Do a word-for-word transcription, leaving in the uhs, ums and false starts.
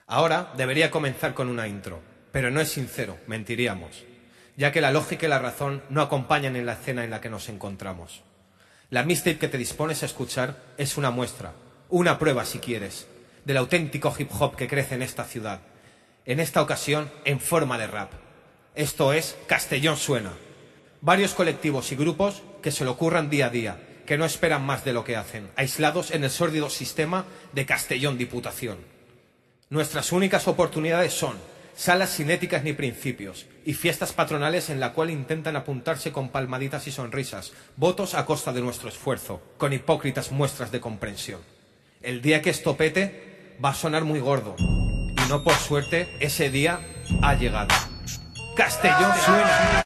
Ahora debería comenzar con una intro, pero no es sincero, mentiríamos, ya que la lógica y la razón no acompañan en la escena en la que nos encontramos. La mixtape que te dispones a escuchar es una muestra, una prueba si quieres, del auténtico hip hop que crece en esta ciudad, en esta ocasión en forma de rap. Esto es Castellón Suena. Varios colectivos y grupos que se lo ocurran día a día, que no esperan más de lo que hacen, aislados en el sórdido sistema de Castellón Diputación. Nuestras únicas oportunidades son salas sin éticas ni principios y fiestas patronales en la cual intentan apuntarse con palmaditas y sonrisas, votos a costa de nuestro esfuerzo, con hipócritas muestras de comprensión. El día que esto pete va a sonar muy gordo y no por suerte ese día ha llegado. Castellón Suena.